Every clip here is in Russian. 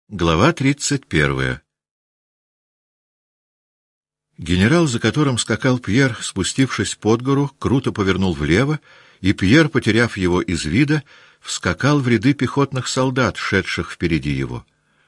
Глава 31. Генерал, за которым скакал Пьер, спустившись под гору, круто повернул влево, и Пьер, потеряв его из вида, вскакал в ряды пехотных солдат, шедших впереди его.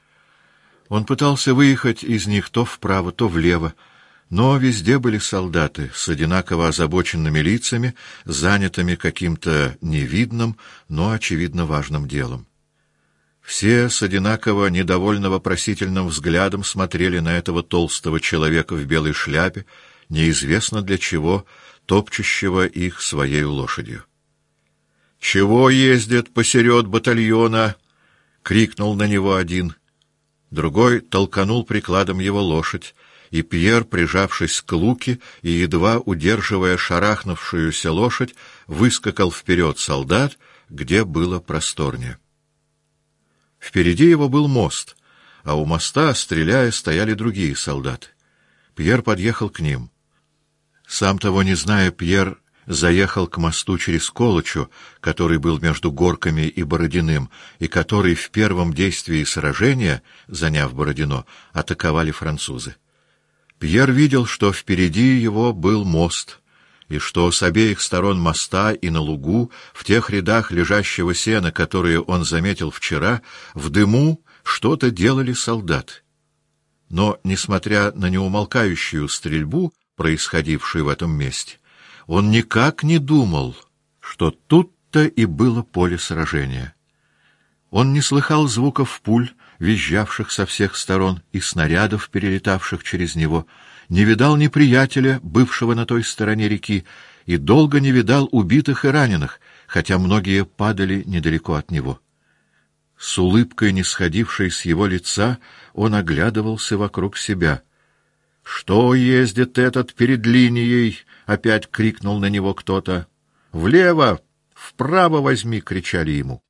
Он пытался выехать из них то вправо, то влево, но везде были солдаты с одинаково озабоченными лицами, занятыми каким-то невидным, но очевидно важным делом. Все с одинаково недовольно-вопросительным взглядом смотрели на этого толстого человека в белой шляпе, неизвестно для чего, топчущего их своей лошадью. — Чего ездит посеред батальона? — крикнул на него один. Другой толканул прикладом его лошадь, и Пьер, прижавшись к луке и едва удерживая шарахнувшуюся лошадь, выскакал вперед солдат, где было просторнее. Впереди его был мост, а у моста, стреляя, стояли другие солдаты. Пьер подъехал к ним. Сам того не зная, Пьер заехал к мосту через Колычу, который был между Горками и Бородиным, и который в первом действии сражения, заняв Бородино, атаковали французы. Пьер видел, что впереди его был мост, и что с обеих сторон моста и на лугу, в тех рядах лежащего сена, которые он заметил вчера, в дыму что-то делали солдаты. Но, несмотря на неумолкающую стрельбу, происходившую в этом месте, он никак не думал, что тут-то и было поле сражения. Он не слыхал звуков пуль, визжавших со всех сторон, и снарядов, перелетавших через него, не видал неприятеля, бывшего на той стороне реки, и долго не видал убитых и раненых, хотя многие падали недалеко от него. С улыбкой, не сходившей с его лица, он оглядывался вокруг себя. — Что ездит этот перед линией? — опять крикнул на него кто-то. — Влево! Вправо возьми! — кричали ему.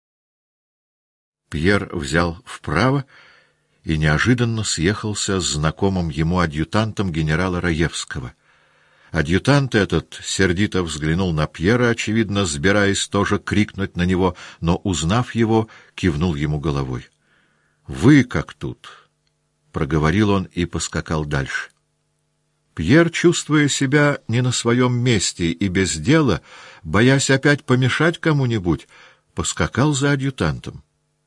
Пьер взял вправо и неожиданно съехался с знакомым ему адъютантом генерала Раевского. Адъютант этот сердито взглянул на Пьера, очевидно, сбираясь тоже крикнуть на него, но, узнав его, кивнул ему головой. — Вы как тут? — проговорил он и поскакал дальше. Пьер, чувствуя себя не на своем месте и без дела, боясь опять помешать кому-нибудь, поскакал за адъютантом.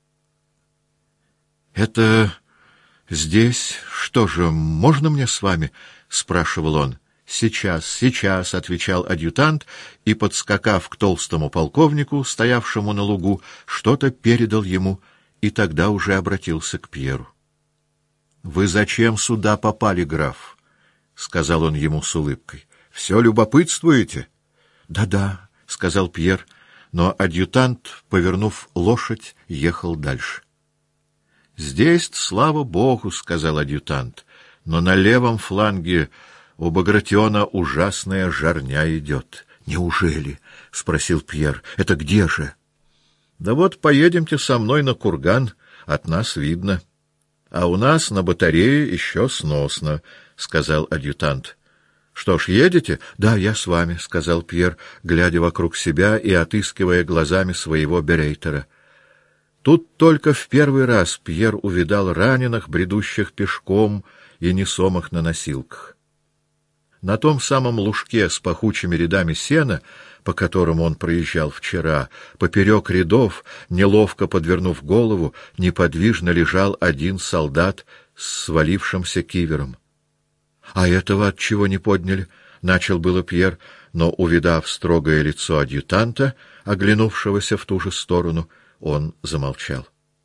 — Это здесь, что же, можно мне с вами? — спрашивал он. — Сейчас, сейчас, — отвечал адъютант, и, подскакав к толстому полковнику, стоявшему на лугу, что-то передал ему, и тогда уже обратился к Пьеру. — Вы зачем сюда попали, граф? — сказал он ему с улыбкой. — Все любопытствуете? Да — Да-да, — сказал Пьер, но адъютант, повернув лошадь, ехал дальше. — Здесь, слава богу, — сказал адъютант, — но на левом фланге у Багратиона ужасная жарня идет. — Неужели? — спросил Пьер. — Это где же? — Да вот поедемте со мной на курган, от нас видно. — А у нас на батарее еще сносно, — сказал адъютант. — Что ж, едете? — Да, я с вами, — сказал Пьер, глядя вокруг себя и отыскивая глазами своего берейтера. Тут только в первый раз Пьер увидал раненых, бредущих пешком и несомых на носилках. На том самом лужке с пахучими рядами сена, по которому он проезжал вчера, поперек рядов, неловко подвернув голову, неподвижно лежал один солдат с свалившимся кивером. — А этого отчего не подняли? — начал было Пьер, но, увидав строгое лицо адъютанта, оглянувшегося в ту же сторону, он замолчал.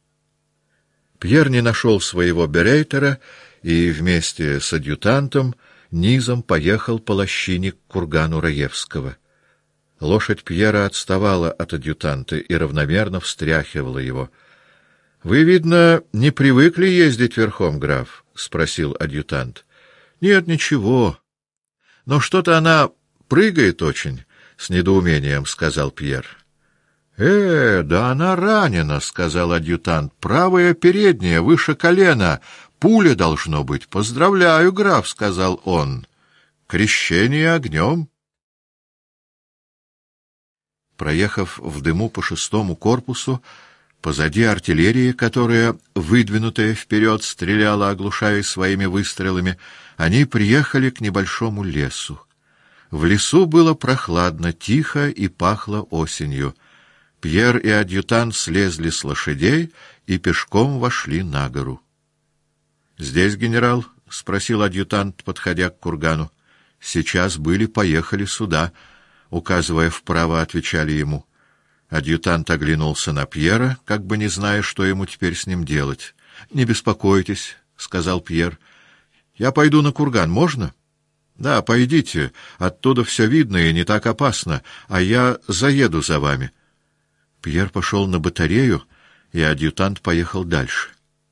Пьер не нашел своего берейтера и вместе с адъютантом низом поехал по лощине к кургану Раевского. Лошадь Пьера отставала от адъютанта и равномерно встряхивала его. — Вы, видно, не привыкли ездить верхом, граф? — спросил адъютант. — Нет, ничего. Но что-то она прыгает очень, — с недоумением сказал Пьер. — Да она ранена, — сказал адъютант. — Правая передняя, выше колена. Пуля должно быть. — Поздравляю, граф, — сказал он. — Крещение огнем. Проехав в дыму по шестому корпусу, Позади артиллерии, которая, выдвинутая вперед, стреляла, оглушая своими выстрелами, они приехали к небольшому лесу. В лесу было прохладно, тихо и пахло осенью. Пьер и адъютант слезли с лошадей и пешком вошли на гору. — Здесь, генерал? — спросил адъютант, подходя к кургану. — Сейчас были, поехали сюда, — указывая вправо, отвечали ему. Адъютант оглянулся на Пьера, как бы не зная, что ему теперь с ним делать. — Не беспокойтесь, — сказал Пьер. — Я пойду на курган, можно? — Да, пойдите, оттуда все видно и не так опасно, а я заеду за вами. Пьер пошел на батарею, и адъютант поехал дальше.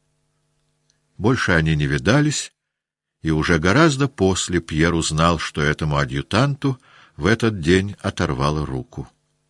Больше они не видались, и уже гораздо после Пьер узнал, что этому адъютанту в этот день оторвало руку.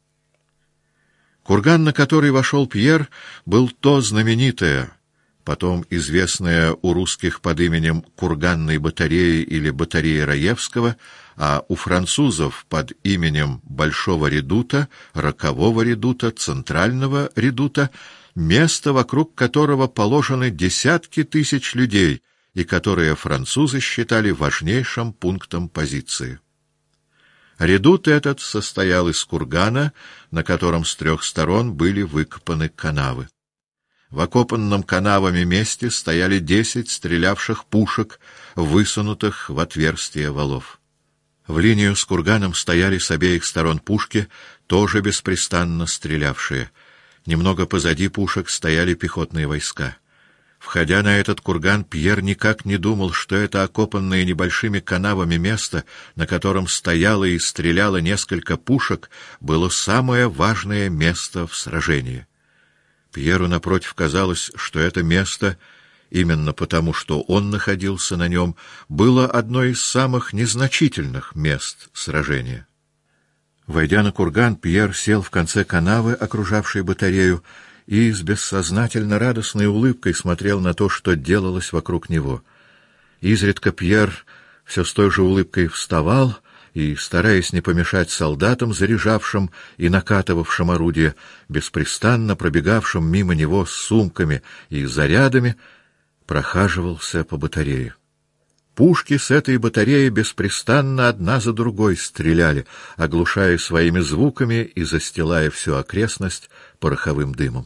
Курган, на который вошел Пьер, был то знаменитое, потом известное у русских под именем Курганной батареи или батареи Раевского, а у французов под именем Большого редута, Рокового редута, Центрального редута, место, вокруг которого положены десятки тысяч людей и которое французы считали важнейшим пунктом позиции. Редут этот состоял из кургана, на котором с 3 сторон были выкопаны канавы. В окопанном канавами месте стояли 10 стрелявших пушек, высунутых в отверстия валов. В линию с курганом стояли с обеих сторон пушки, тоже беспрестанно стрелявшие. Немного позади пушек стояли пехотные войска. Входя на этот курган, Пьер никак не думал, что это окопанное небольшими канавами место, на котором стояло и стреляло несколько пушек, было самое важное место в сражении. Пьеру, напротив, казалось, что это место, именно потому, что он находился на нем, было одно из самых незначительных мест сражения. Войдя на курган, Пьер сел в конце канавы, окружавшей батарею, и с бессознательно радостной улыбкой смотрел на то, что делалось вокруг него. Изредка Пьер все с той же улыбкой вставал и, стараясь не помешать солдатам, заряжавшим и накатывавшим орудия, беспрестанно пробегавшим мимо него с сумками и зарядами, прохаживался по батарее. Пушки с этой батареи беспрестанно одна за другой стреляли, оглушая своими звуками и застилая всю окрестность пороховым дымом.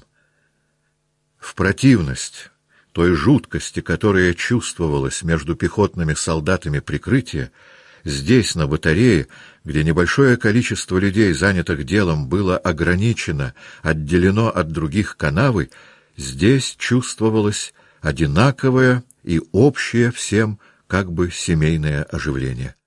В противность той жуткости, которая чувствовалась между пехотными солдатами прикрытия, здесь, на батарее, где небольшое количество людей, занятых делом, было ограничено, отделено от других канавой, здесь чувствовалось одинаковое и общее всем как бы семейное оживление.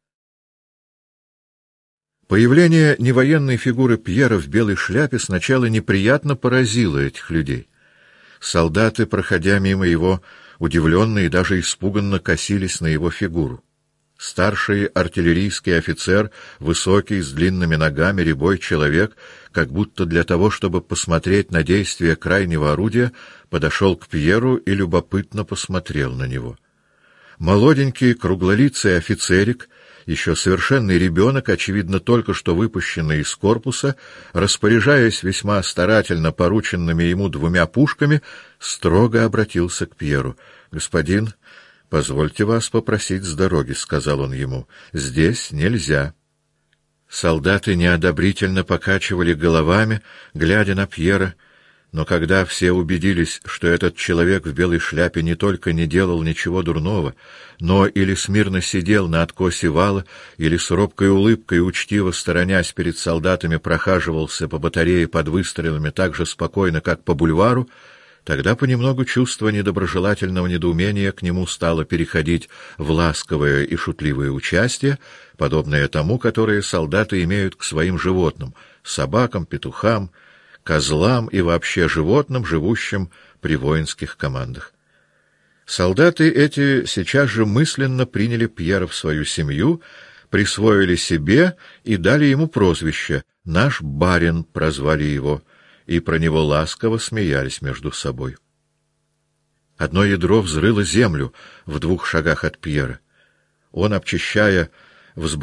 Появление невоенной фигуры Пьера в белой шляпе сначала неприятно поразило этих людей. Солдаты, проходя мимо его, удивленно и даже испуганно косились на его фигуру. Старший артиллерийский офицер, высокий, с длинными ногами, рябой человек, как будто для того, чтобы посмотреть на действие крайнего орудия, подошел к Пьеру и любопытно посмотрел на него. Молоденький, круглолицый офицерик, еще совершенный ребенок, очевидно, только что выпущенный из корпуса, распоряжаясь весьма старательно порученными ему 2 пушками, строго обратился к Пьеру. — Господин, позвольте вас попросить с дороги, — сказал он ему. — Здесь нельзя. Солдаты неодобрительно покачивали головами, глядя на Пьера, но когда все убедились, что этот человек в белой шляпе не только не делал ничего дурного, но или смирно сидел на откосе вала, или с робкой улыбкой, учтиво сторонясь перед солдатами, прохаживался по батарее под выстрелами так же спокойно, как по бульвару, тогда понемногу чувство недоброжелательного недоумения к нему стало переходить в ласковое и шутливое участие, подобное тому, которое солдаты имеют к своим животным — собакам, петухам, козлам и вообще животным, живущим при воинских командах. Солдаты эти сейчас же мысленно приняли Пьера в свою семью, присвоили себе и дали ему прозвище «Наш барин» прозвали его, и про него ласково смеялись между собой. Одно ядро взрыло землю в 2 шагах от Пьера. Он, обчищая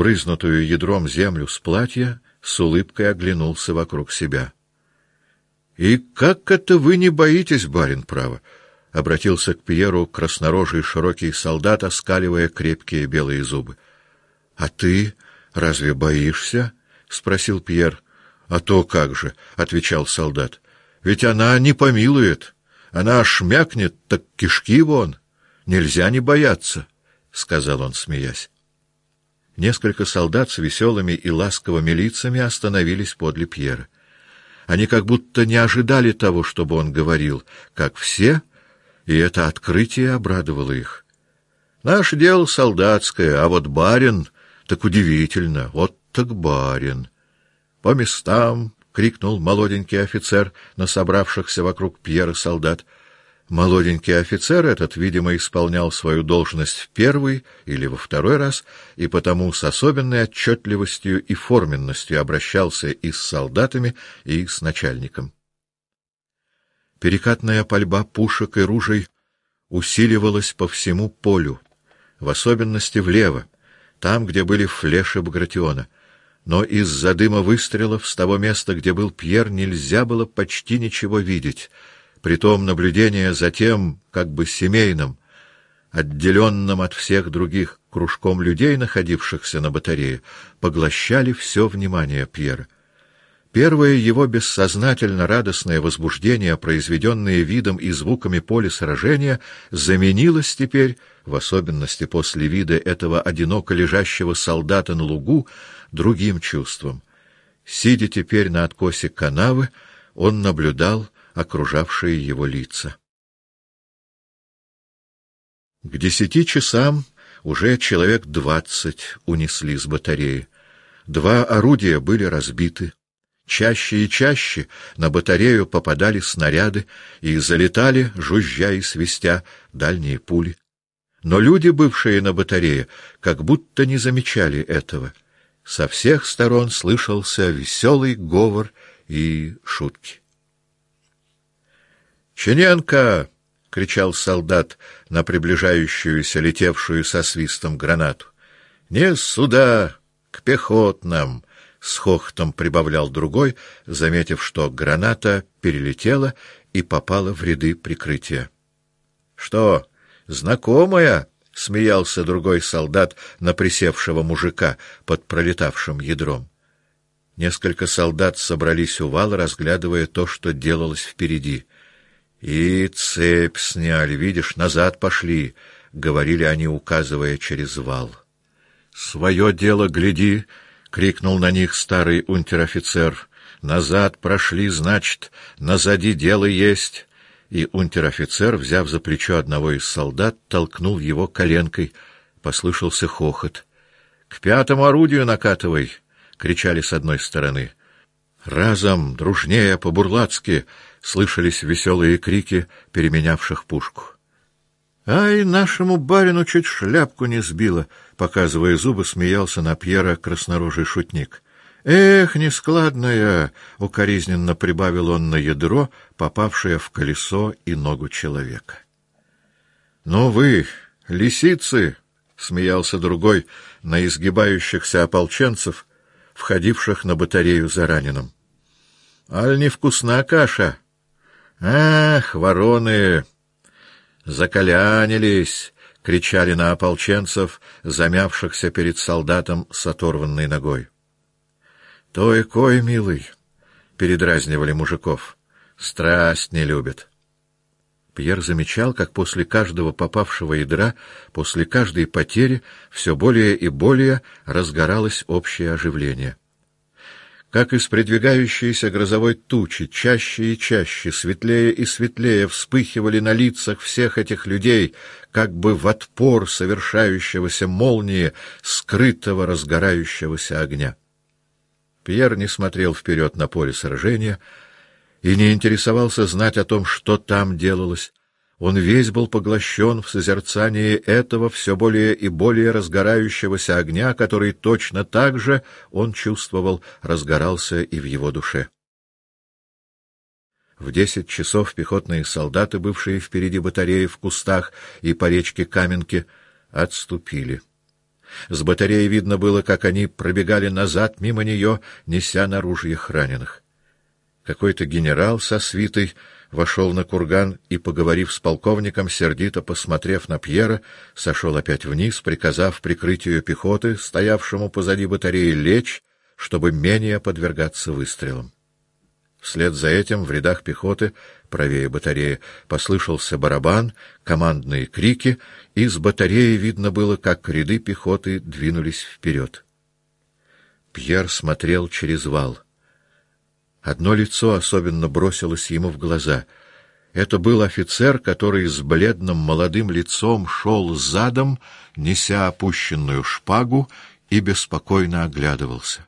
взбрызнутую ядром землю с платья, с улыбкой оглянулся вокруг себя. И как это вы не боитесь, барин, право? — обратился к Пьеру краснорожий широкий солдат, оскаливая крепкие белые зубы. — А ты разве боишься? — спросил Пьер. — А то как же, — отвечал солдат. — Ведь она не помилует. Она шмякнет, так кишки вон. Нельзя не бояться, — сказал он, смеясь. Несколько солдат с веселыми и ласковыми лицами остановились подле Пьера. Они как будто не ожидали того, чтобы он говорил, как все, и это открытие обрадовало их. Наше дело солдатское, а вот барин, так удивительно, вот так барин. По местам, — крикнул молоденький офицер на собравшихся вокруг Пьера солдат. Молоденький офицер этот, видимо, исполнял свою должность в первый или во второй раз, и потому с особенной отчетливостью и форменностью обращался и с солдатами, и с начальником. Перекатная пальба пушек и ружей усиливалась по всему полю, в особенности влево, там, где были флеши Багратиона. Но из-за дыма выстрелов с того места, где был Пьер, нельзя было почти ничего видеть. Притом наблюдение за тем, как бы семейным, отделенным от всех других кружком людей, находившихся на батарее, поглощали все внимание Пьера. Первое его бессознательно радостное возбуждение, произведенное видом и звуками поля сражения, заменилось теперь, в особенности после вида этого одиноко лежащего солдата на лугу, другим чувством. Сидя теперь на откосе канавы, он наблюдал окружавшие его лица. К 10 часам уже человек 20 унесли с батареи. 2 орудия были разбиты. Чаще и чаще на батарею попадали снаряды и залетали, жужжа и свистя, дальние пули. Но люди, бывшие на батарее, как будто не замечали этого. Со всех сторон слышался веселый говор и шутки. «Чиненко!» — кричал солдат на приближающуюся, летевшую со свистом гранату. «Не сюда, к пехотным!» — с хохотом прибавлял другой, заметив, что граната перелетела и попала в ряды прикрытия. «Что, знакомая?» — смеялся другой солдат на присевшего мужика под пролетавшим ядром. Несколько солдат собрались у вала, разглядывая то, что делалось впереди. «И цепь сняли, видишь, назад пошли», — говорили они, указывая через вал. «Свое дело гляди», — крикнул на них старый унтер-офицер. «Назад прошли, значит, назади дело есть». И унтер-офицер, взяв за плечо одного из солдат, толкнул его коленкой. Послышался хохот. «К 5-му орудию накатывай!» — кричали с одной стороны. Разом, дружнее, по-бурлацки, слышались веселые крики переменявших пушку. «Ай, нашему барину чуть шляпку не сбило!» — показывая зубы, смеялся на Пьера краснорожий шутник. «Эх, нескладная!» — укоризненно прибавил он на ядро, попавшее в колесо и ногу человека. «Ну вы, лисицы!» — смеялся другой на изгибающихся ополченцев, входивших на батарею за раненым. «Аль невкусна каша? Ах, вороны! Закалянились!» — кричали на ополченцев, замявшихся перед солдатом с оторванной ногой. «То и кой, милый!» — передразнивали мужиков. «Страсть не любят». Пьер замечал, как после каждого попавшего ядра, после каждой потери все более и более разгоралось общее оживление. Как из придвигающейся грозовой тучи чаще и чаще, светлее и светлее вспыхивали на лицах всех этих людей, как бы в отпор совершающегося молнии, скрытого разгорающегося огня. Пьер не смотрел вперед на поле сражения и не интересовался знать о том, что там делалось. Он весь был поглощен в созерцании этого все более и более разгорающегося огня, который точно так же, он чувствовал, разгорался и в его душе. В 10 часов пехотные солдаты, бывшие впереди батареи в кустах и по речке Каменке, отступили. С батареи видно было, как они пробегали назад мимо нее, неся на ружьях раненых. Какой-то генерал со свитой вошел на курган и, поговорив с полковником, сердито посмотрев на Пьера, сошел опять вниз, приказав прикрытию пехоты, стоявшему позади батареи, лечь, чтобы менее подвергаться выстрелам. Вслед за этим в рядах пехоты, правее батареи, послышался барабан, командные крики, и с батареи видно было, как ряды пехоты двинулись вперед. Пьер смотрел через вал. Одно лицо особенно бросилось ему в глаза. Это был офицер, который с бледным молодым лицом шел задом, неся опущенную шпагу, и беспокойно оглядывался.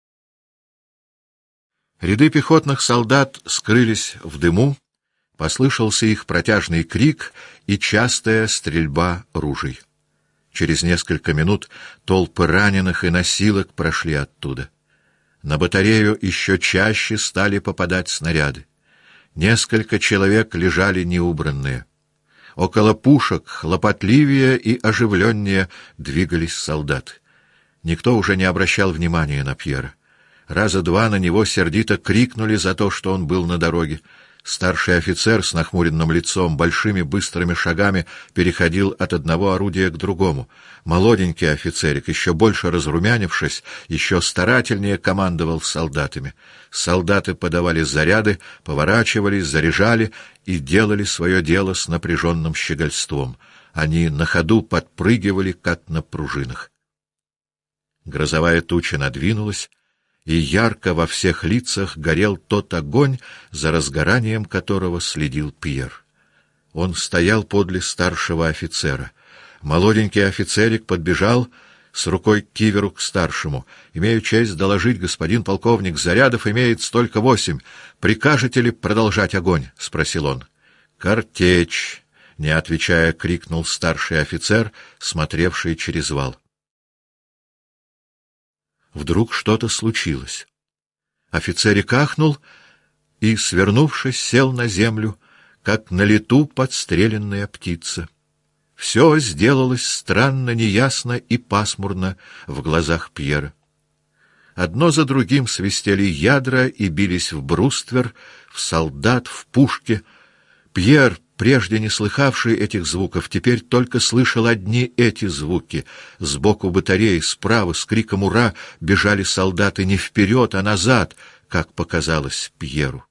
Ряды пехотных солдат скрылись в дыму, послышался их протяжный крик и частая стрельба ружей. Через несколько минут толпы раненых и носилок прошли оттуда. На батарею еще чаще стали попадать снаряды. Несколько человек лежали неубранные. Около пушек хлопотливее и оживленнее двигались солдаты. Никто уже не обращал внимания на Пьера. Раза два на него сердито крикнули за то, что он был на дороге. Старший офицер с нахмуренным лицом большими быстрыми шагами переходил от одного орудия к другому. Молоденький офицерик, еще больше разрумянившись, еще старательнее командовал солдатами. Солдаты подавали заряды, поворачивались, заряжали и делали свое дело с напряженным щегольством. Они на ходу подпрыгивали, как на пружинах. Грозовая туча надвинулась, и ярко во всех лицах горел тот огонь, за разгоранием которого следил Пьер. Он стоял подле старшего офицера. Молоденький офицерик подбежал с рукой к киверу к старшему. «Имею честь доложить, господин полковник, зарядов имеет столько 8. Прикажете ли продолжать огонь?» — спросил он. «Картечь!» — не отвечая, крикнул старший офицер, смотревший через вал. Вдруг что-то случилось. Офицерик ахнул и, свернувшись, сел на землю, как на лету подстреленная птица. Все сделалось странно, неясно и пасмурно в глазах Пьера. Одно за другим свистели ядра и бились в бруствер, в солдат, в пушки. Пьер, прежде не слыхавший этих звуков, теперь только слышал одни эти звуки. Сбоку батареи, справа, с криком «Ура!» бежали солдаты не вперед, а назад, как показалось Пьеру.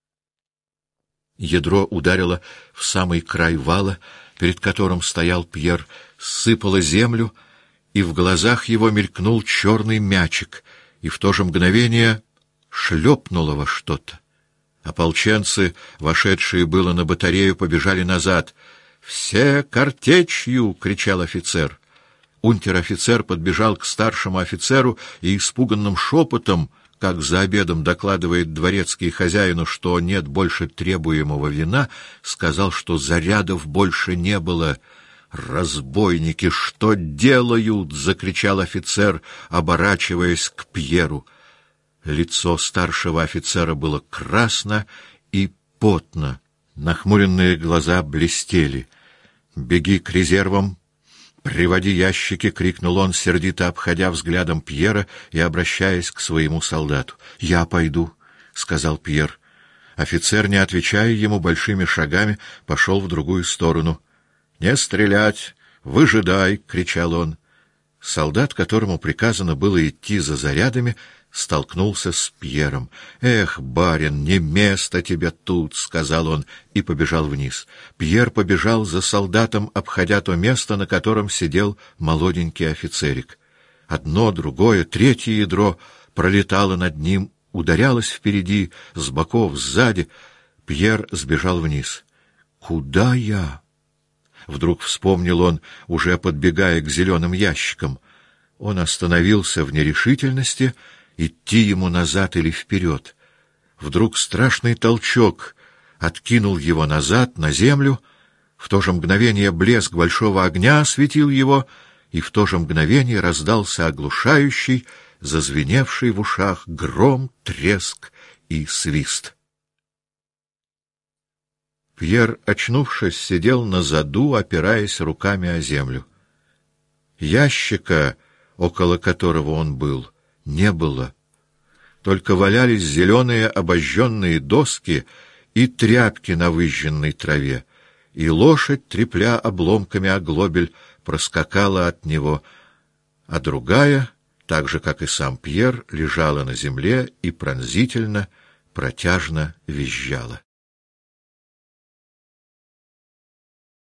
Ядро ударило в самый край вала, перед которым стоял Пьер, сыпало землю, и в глазах его мелькнул черный мячик, и в то же мгновение шлепнуло во что-то. Ополченцы, вошедшие было на батарею, побежали назад. «Все картечью!» — кричал офицер. Унтер-офицер подбежал к старшему офицеру и испуганным шепотом, как за обедом докладывает дворецкий хозяину, что нет больше требуемого вина, сказал, что зарядов больше не было. «Разбойники, что делают?» — закричал офицер, оборачиваясь к Пьеру. Лицо старшего офицера было красно и потно, нахмуренные глаза блестели. «Беги к резервам! Приводи ящики!» — крикнул он, сердито обходя взглядом Пьера и обращаясь к своему солдату. «Я пойду», — сказал Пьер. Офицер, не отвечая ему, большими шагами пошел в другую сторону. «Не стрелять! Выжидай!» — кричал он. Солдат, которому приказано было идти за зарядами, столкнулся с Пьером. «Эх, барин, не место тебе тут!» — сказал он и побежал вниз. Пьер побежал за солдатом, обходя то место, на котором сидел молоденький офицерик. Одно, другое, третье ядро пролетало над ним, ударялось впереди, с боков, сзади. Пьер сбежал вниз. «Куда я?» Вдруг вспомнил он, уже подбегая к зеленым ящикам. Он остановился в нерешительности, идти ему назад или вперед. Вдруг страшный толчок откинул его назад, на землю. В то же мгновение блеск большого огня осветил его, и в то же мгновение раздался оглушающий, зазвеневший в ушах гром, треск и свист. Пьер, очнувшись, сидел на заду, опираясь руками о землю. Ящика, около которого он был, не было. только валялись зеленые обожженные доски и тряпки на выжженной траве, и лошадь, трепля обломками оглобель, проскакала от него, а другая, так же, как и сам Пьер, лежала на земле и пронзительно, протяжно визжала.